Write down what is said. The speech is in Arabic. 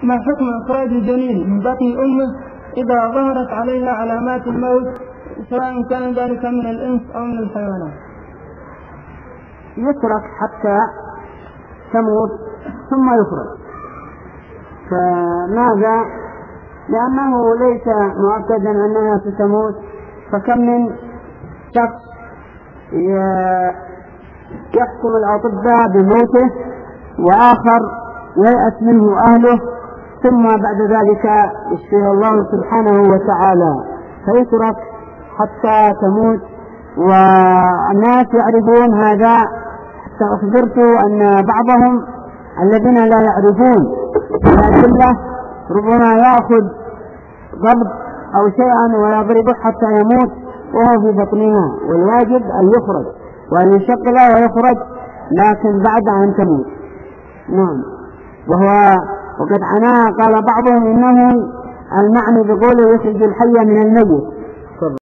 ما حكم إخراج الجنين من بطن أمه إذا ظهرت عليها علامات الموت سواء كان ذلك من الإنس أو من الحيوانات؟ يترك حتى تموت ثم يخرج. فماذا؟ لأنه ليس مؤكدا أنها ستموت، فكم من شخص يحكم الأطباء بموته وآخر ييأس منه أهله ثم بعد ذلك يشفيه الله سبحانه وتعالى، فيترك حتى تموت. والناس يعرفون هذا، حتى أخبرت أن بعضهم الذين لا يعرفون الأدلة ربما يأخذ ضرب أو شيئا ويضربه حتى يموت وهو في بطنها، والواجب أن يخرج وأن يشقله ويخرج لكن بعد أن تموت. نعم. وقد عناه قال بعضهم إنه المعنى بقوله يخرج الحي من الميت،